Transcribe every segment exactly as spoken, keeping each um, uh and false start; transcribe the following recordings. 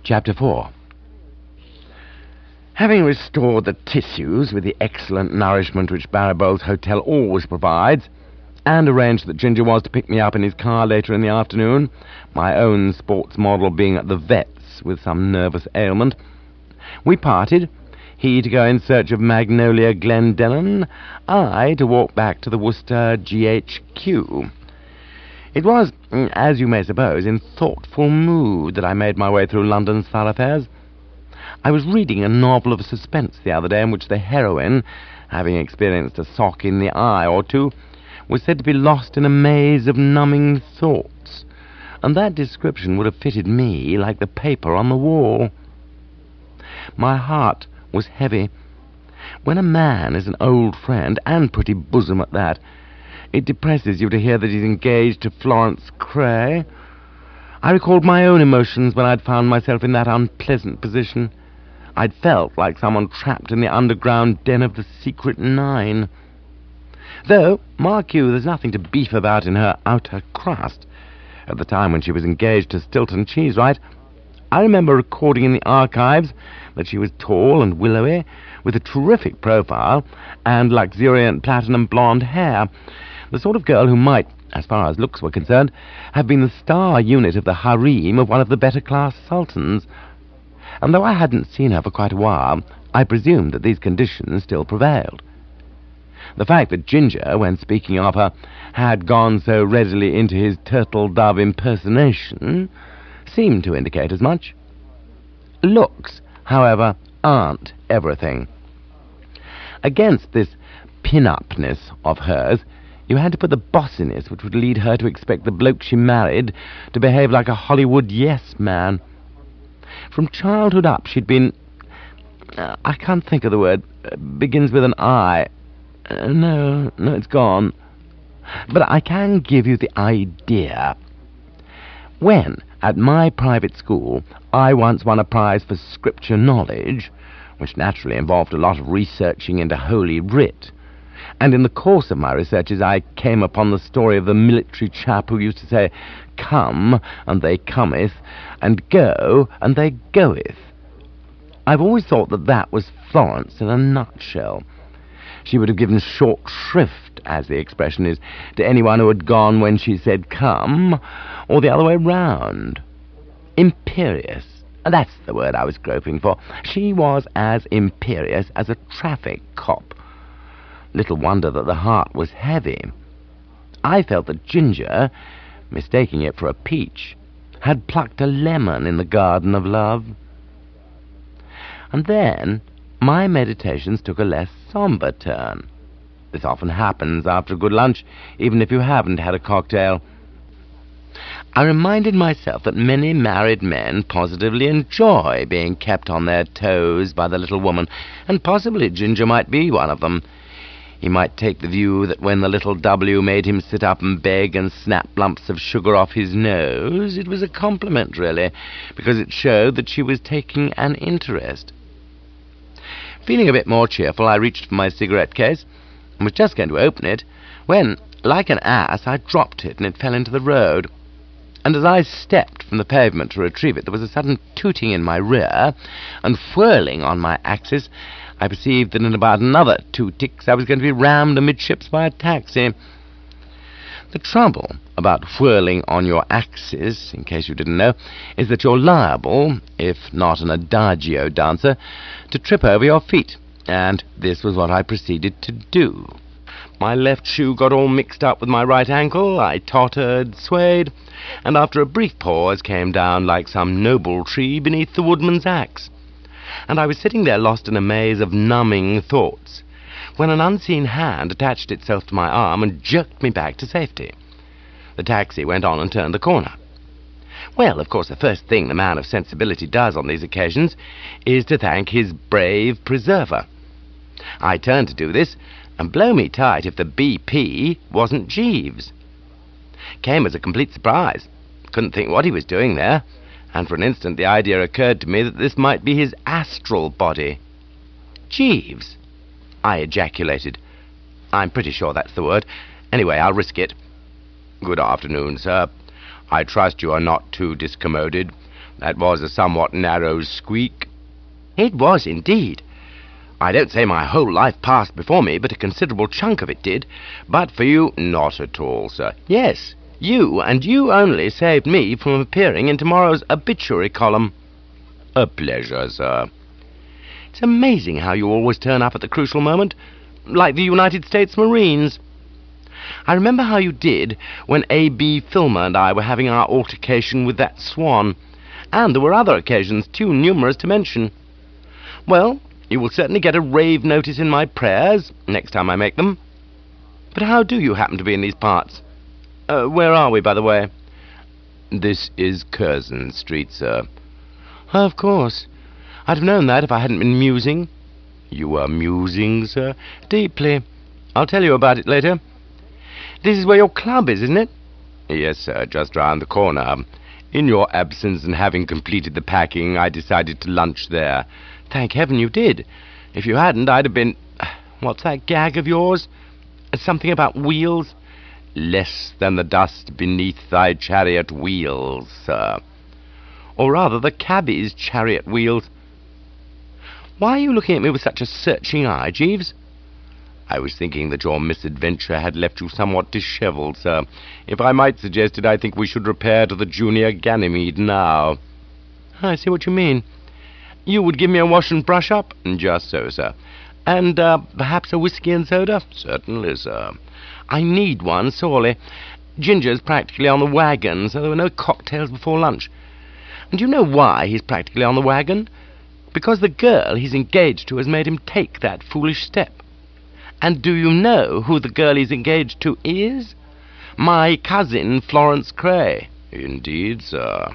Chapter four. Having restored the tissues with the excellent nourishment which Barrowboles Hotel always provides, and arranged that Ginger was to pick me up in his car later in the afternoon, my own sports model being at the vet's with some nervous ailment, we parted, he to go in search of Magnolia Glendellyn, I to walk back to the Worcester G H Q. It was, as you may suppose, in thoughtful mood that I made my way through London's thoroughfares. I was reading a novel of suspense the other day in which the heroine, having experienced a sock in the eye or two, was said to be lost in a maze of numbing thoughts, and that description would have fitted me like the paper on the wall. My heart was heavy. When a man is an old friend, and pretty bosom at that, it depresses you to hear that he's engaged to Florence Cray. I recalled my own emotions when I'd found myself in that unpleasant position. I'd felt like someone trapped in the underground den of the Secret Nine. Though, mark you, there's nothing to beef about in her outer crust. At the time when she was engaged to Stilton Cheesewright, I remember recording in the archives that she was tall and willowy, with a terrific profile and luxuriant platinum blonde hair, the sort of girl who might, as far as looks were concerned, have been the star unit of the harem of one of the better-class sultans. And though I hadn't seen her for quite a while, I presumed that these conditions still prevailed. The fact that Ginger, when speaking of her, had gone so readily into his turtle-dove impersonation seemed to indicate as much. Looks, however, aren't everything. Against this pin-upness of hers, you had to put the bossiness which would lead her to expect the bloke she married to behave like a Hollywood yes-man. From childhood up, she'd been... Uh, I can't think of the word. Uh, begins with an I. Uh, no, no, it's gone. But I can give you the idea. When, at my private school, I once won a prize for scripture knowledge, which naturally involved a lot of researching into Holy Writ, and in the course of my researches I came upon the story of the military chap who used to say, "Come, and they cometh, and go, and they goeth." I've always thought that that was Florence in a nutshell. She would have given short shrift, as the expression is, to anyone who had gone when she said come, or the other way round. Imperious. That's the word I was groping for. She was as imperious as a traffic cop. Little wonder that the heart was heavy. I felt that Ginger, mistaking it for a peach, had plucked a lemon in the garden of love. And then my meditations took a less sombre turn. This often happens after a good lunch, even if you haven't had a cocktail. I reminded myself that many married men positively enjoy being kept on their toes by the little woman, and possibly Ginger might be one of them. He might take the view that when the little W made him sit up and beg and snap lumps of sugar off his nose, it was a compliment, really, because it showed that she was taking an interest. Feeling a bit more cheerful, I reached for my cigarette case and was just going to open it when, like an ass, I dropped it and it fell into the road. And as I stepped from the pavement to retrieve it, there was a sudden tooting in my rear, and whirling on my axis, I perceived that in about another two ticks I was going to be rammed amidships by a taxi. The trouble about whirling on your axis, in case you didn't know, is that you're liable, if not an adagio dancer, to trip over your feet, and this was what I proceeded to do. My left shoe got all mixed up with my right ankle, I tottered, swayed, and after a brief pause came down like some noble tree beneath the woodman's axe. And I was sitting there lost in a maze of numbing thoughts, when an unseen hand attached itself to my arm and jerked me back to safety. The taxi went on and turned the corner. Well, of course, the first thing the man of sensibility does on these occasions is to thank his brave preserver. I turned to do this, and blow me tight if the B P wasn't Jeeves. Came as a complete surprise. Couldn't think what he was doing there, and for an instant the idea occurred to me that this might be his astral body. Jeeves, I ejaculated. I'm pretty sure that's the word. Anyway, I'll risk it. Good afternoon, sir. I trust you are not too discommoded. That was a somewhat narrow squeak." "It was indeed. I don't say my whole life passed before me, but a considerable chunk of it did. But for you—" "Not at all, sir." "Yes, you, and you only, saved me from appearing in tomorrow's obituary column." "A pleasure, sir." "It's amazing how you always turn up at the crucial moment, like the United States Marines. I remember how you did when A B Filmer and I were having our altercation with that swan, and there were other occasions too numerous to mention. Well, you will certainly get a rave notice in my prayers next time I make them. But how do you happen to be in these parts? Uh, where are we, by the way?" "This is Curzon Street, sir." "Of course. I'd have known that if I hadn't been musing." "You were musing, sir?" "Deeply. I'll tell you about it later. This is where your club is, isn't it?" "Yes, sir, just round the corner. In your absence and having completed the packing, I decided to lunch there." "Thank heaven you did. If you hadn't, I'd have been... What's that gag of yours? Something about wheels?" "Less than the dust beneath thy chariot wheels, sir." "Or rather, the cabby's chariot wheels. Why are you looking at me with such a searching eye, Jeeves?" "I was thinking that your misadventure had left you somewhat dishevelled, sir. If I might suggest it, I think we should repair to the Junior Ganymede now." "I see what you mean. You would give me a wash and brush up?" "Just so, sir." "And uh, perhaps a whiskey and soda?" "Certainly, sir." "I need one, sorely. Ginger's practically on the wagon, so there were no cocktails before lunch. And do you know why he's practically on the wagon? Because the girl he's engaged to has made him take that foolish step. And do you know who the girl he's engaged to is? My cousin, Florence Cray." "Indeed, sir."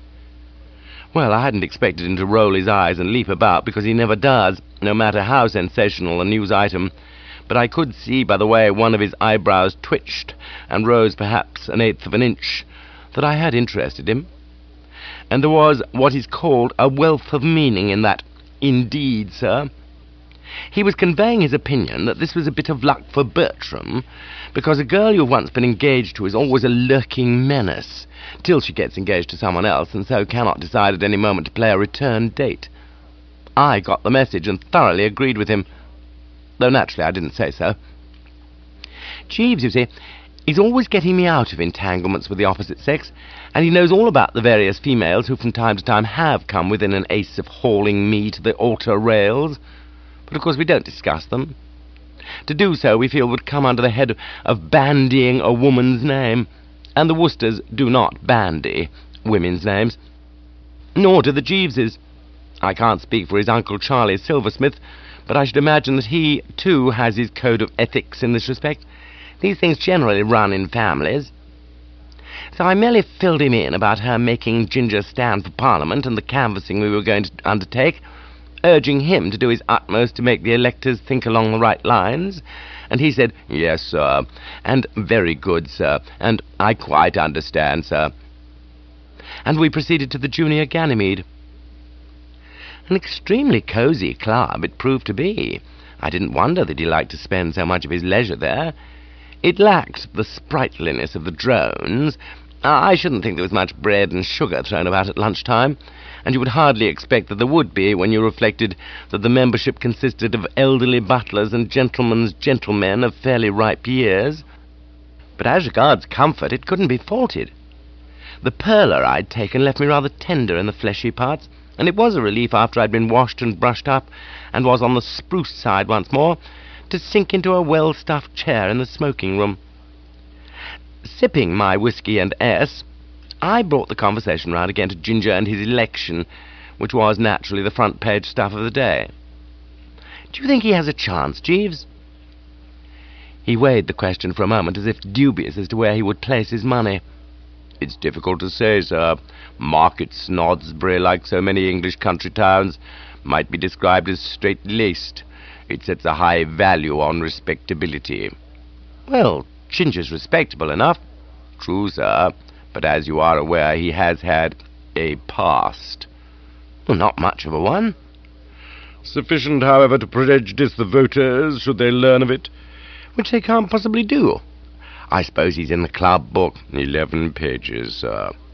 Well, I hadn't expected him to roll his eyes and leap about, because he never does, no matter how sensational a news item. But I could see by the way one of his eyebrows twitched and rose perhaps an eighth of an inch that I had interested him. And there was what is called a wealth of meaning in that "indeed, sir." He was conveying his opinion that this was a bit of luck for Bertram, because a girl you've once been engaged to is always a lurking menace, till she gets engaged to someone else, and so cannot decide at any moment to play a return date. I got the message and thoroughly agreed with him, though naturally I didn't say so. Jeeves, you see, is always getting me out of entanglements with the opposite sex, and he knows all about the various females who from time to time have come within an ace of hauling me to the altar rails. But of course we don't discuss them. To do so, we feel, would come under the head of bandying a woman's name, and the Worcesters do not bandy women's names. Nor do the Jeeveses. I can't speak for his Uncle Charlie Silversmith, but I should imagine that he, too, has his code of ethics in this respect. These things generally run in families. So I merely filled him in about her making Ginger stand for Parliament and the canvassing we were going to undertake, urging him to do his utmost to make the electors think along the right lines, and he said, "Yes, sir," and "Very good, sir," and "I quite understand, sir." And we proceeded to the Junior Ganymede. An extremely cosy club it proved to be. I didn't wonder that he liked to spend so much of his leisure there. It lacked the sprightliness of the drones. I shouldn't think there was much bread and sugar thrown about at lunchtime, and you would hardly expect that there would be when you reflected that the membership consisted of elderly butlers and gentlemen's gentlemen of fairly ripe years. But as regards comfort, it couldn't be faulted. The perler I'd taken left me rather tender in the fleshy parts, and it was a relief after I'd been washed and brushed up, and was on the spruce side once more, to sink into a well-stuffed chair in the smoking-room. Sipping my whisky and S, I brought the conversation round again to Ginger and his election, which was naturally the front-page stuff of the day. "Do you think he has a chance, Jeeves?" He weighed the question for a moment, as if dubious as to where he would place his money. "It's difficult to say, sir. Market Snodsbury, like so many English country towns, might be described as straight-laced. It sets a high value on respectability." "Well, Ginger's respectable enough." "True, sir. But as you are aware, he has had a past." "Well, not much of a one." "Sufficient, however, to prejudice the voters, should they learn of it." "Which they can't possibly do. I suppose he's in the club book." "Eleven pages, sir."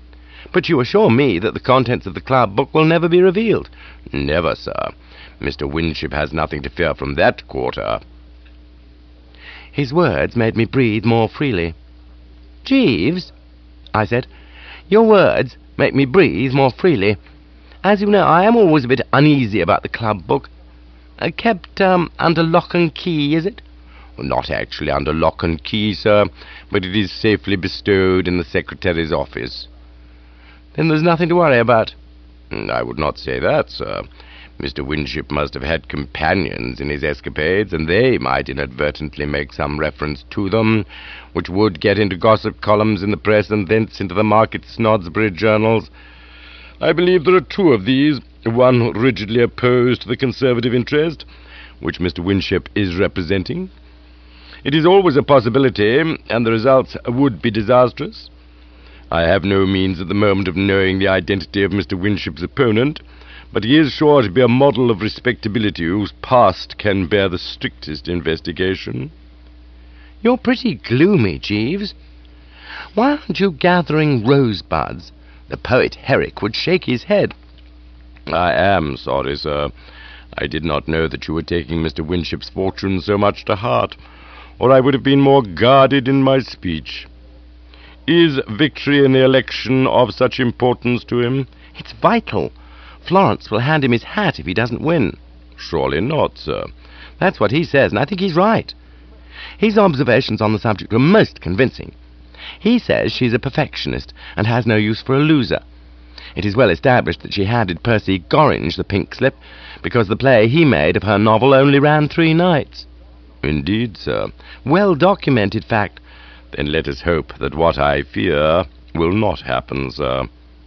But you assure me that the contents of the club book will never be revealed. Never, sir. Mister Winship has nothing to fear from that quarter. His words made me breathe more freely. Jeeves, I said, your words make me breathe more freely. As you know, I am always a bit uneasy about the club book. Uh, kept um, under lock and key, is it? Not actually under lock and key, sir, but it is safely bestowed in the secretary's office. Then there's nothing to worry about. I would not say that, sir. Mister Winship must have had companions in his escapades, and they might inadvertently make some reference to them, which would get into gossip columns in the press and thence into the Market Snodsbury journals. I believe there are two of these, one rigidly opposed to the Conservative interest, which Mister Winship is representing. It is always a possibility, and the results would be disastrous. I have no means at the moment of knowing the identity of Mister Winship's opponent, but he is sure to be a model of respectability whose past can bear the strictest investigation. You're pretty gloomy, Jeeves. Why aren't you gathering rosebuds? The poet Herrick would shake his head. I am sorry, sir. I did not know that you were taking Mister Winship's fortune so much to heart, or I would have been more guarded in my speech. Is victory in the election of such importance to him? It's vital. Florence will hand him his hat if he doesn't win. Surely not, sir. That's what he says, and I think he's right. His observations on the subject were most convincing. He says she's a perfectionist and has no use for a loser. It is well established that she handed Percy Gorringe the pink slip because the play he made of her novel only ran three nights. Indeed, sir. Well documented fact. Then let us hope that what I fear will not happen, sir.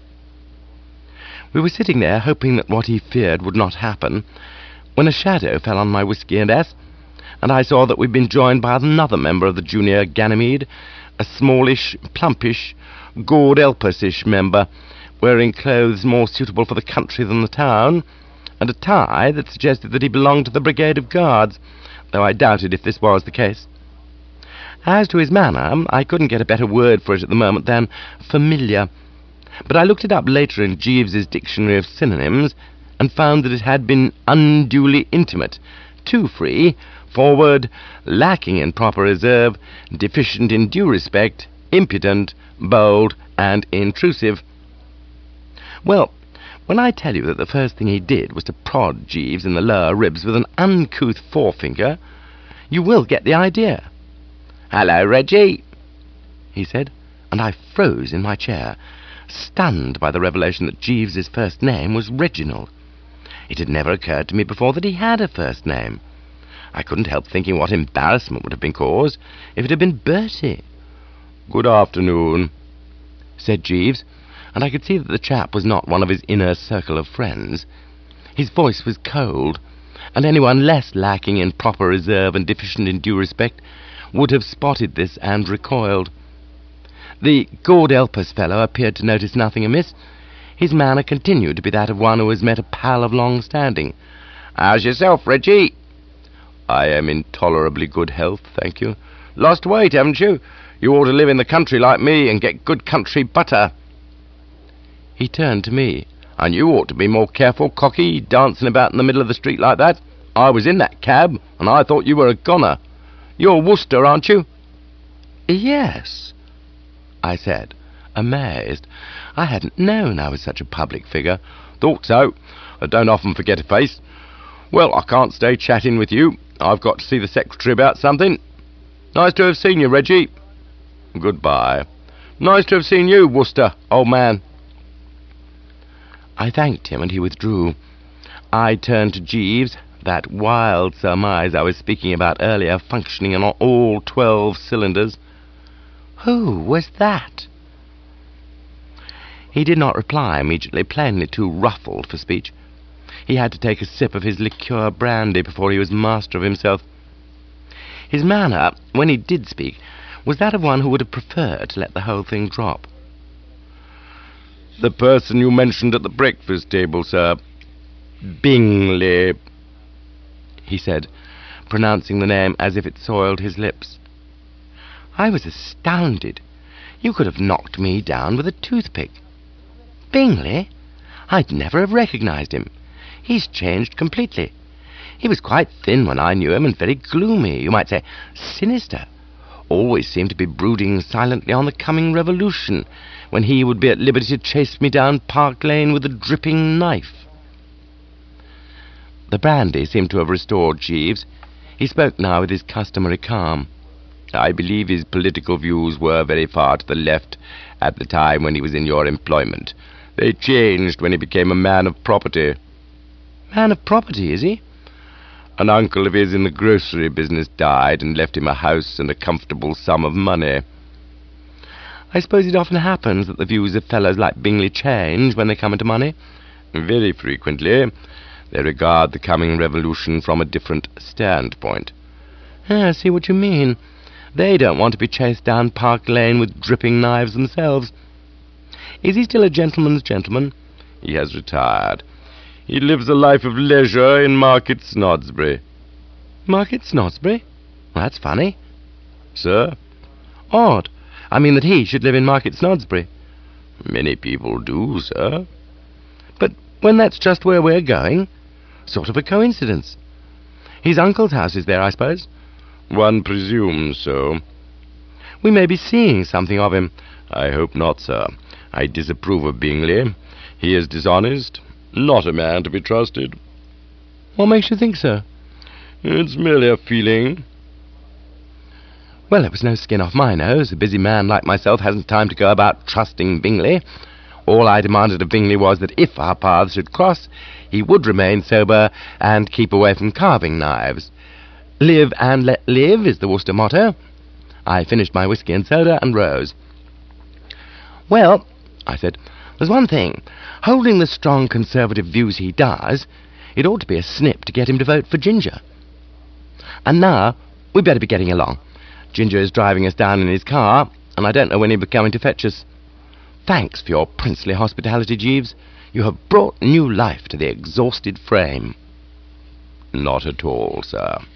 We were sitting there hoping that what he feared would not happen, when a shadow fell on my whisky and S, and I saw that we'd been joined by another member of the junior Ganymede, a smallish, plumpish, Gord-Elpasish member, wearing clothes more suitable for the country than the town, and a tie that suggested that he belonged to the Brigade of Guards, though I doubted if this was the case. As to his manner, I couldn't get a better word for it at the moment than familiar, but I looked it up later in Jeeves's Dictionary of Synonyms, and found that it had been unduly intimate, too free, forward, lacking in proper reserve, deficient in due respect, impudent, bold, and intrusive. Well, when I tell you that the first thing he did was to prod Jeeves in the lower ribs with an uncouth forefinger, you will get the idea. "Hello, Reggie," he said, and I froze in my chair, stunned by the revelation that Jeeves's first name was Reginald. It had never occurred to me before that he had a first name. I couldn't help thinking what embarrassment would have been caused if it had been Bertie. "Good afternoon," said Jeeves, and I could see that the chap was not one of his inner circle of friends. His voice was cold, and anyone less lacking in proper reserve and deficient in due respect would have spotted this and recoiled. The Gord-Elpers fellow appeared to notice nothing amiss. His manner continued to be that of one who has met a pal of long standing. "How's yourself, Reggie?" "I am in tolerably good health, thank you." "Lost weight, haven't you? You ought to live in the country like me and get good country butter." He turned to me. "And you ought to be more careful, Cocky, dancing about in the middle of the street like that. I was in that cab, and I thought you were a goner. You're Worcester, aren't you?" "Yes," I said, amazed. I hadn't known I was such a public figure. "Thought so. I don't often forget a face. Well, I can't stay chatting with you. I've got to see the secretary about something. Nice to have seen you, Reggie." "Goodbye." "Nice to have seen you, Worcester, old man." I thanked him, and he withdrew. I turned to Jeeves, that wild surmise I was speaking about earlier, functioning on all twelve cylinders. "Who was that?" He did not reply immediately, plainly too ruffled for speech. He had to take a sip of his liqueur brandy before he was master of himself. His manner, when he did speak, was that of one who would have preferred to let the whole thing drop. "The person you mentioned at the breakfast table, sir. Bingley," he said, pronouncing the name as if it soiled his lips. I was astounded. You could have knocked me down with a toothpick. Bingley? I'd never have recognised him. He's changed completely. He was quite thin when I knew him, and very gloomy, you might say sinister. Always seemed to be brooding silently on the coming revolution, when he would be at liberty to chase me down Park Lane with a dripping knife. The brandy seemed to have restored Jeeves. He spoke now with his customary calm. I believe his political views were very far to the left at the time when he was in your employment. They changed when he became a man of property. Man of property, is he? An uncle of his in the grocery business died and left him a house and a comfortable sum of money. I suppose it often happens that the views of fellows like Bingley change when they come into money? Very frequently. They regard the coming revolution from a different standpoint. Ah, I see what you mean. They don't want to be chased down Park Lane with dripping knives themselves. Is he still a gentleman's gentleman? He has retired. He lives a life of leisure in Market Snodsbury. Market Snodsbury? Well, that's funny. Sir? Odd. I mean that he should live in Market Snodsbury. Many people do, sir. But when that's just where we're going, sort of a coincidence. His uncle's house is there, I suppose? One presumes so. We may be seeing something of him. I hope not, sir. I disapprove of Bingley. He is dishonest, not a man to be trusted. What makes you think so? It's merely a feeling. Well, it was no skin off my nose. A busy man like myself hasn't time to go about trusting Bingley. All I demanded of Bingley was that if our paths should cross, he would remain sober and keep away from carving knives. Live and let live is the Worcester motto. I finished my whisky and soda and rose. Well, I said, there's one thing. Holding the strong conservative views he does, it ought to be a snip to get him to vote for Ginger. And now, we'd better be getting along. Ginger is driving us down in his car, and I don't know when he'll be coming to fetch us. Thanks for your princely hospitality, Jeeves. You have brought new life to the exhausted frame. Not at all, sir.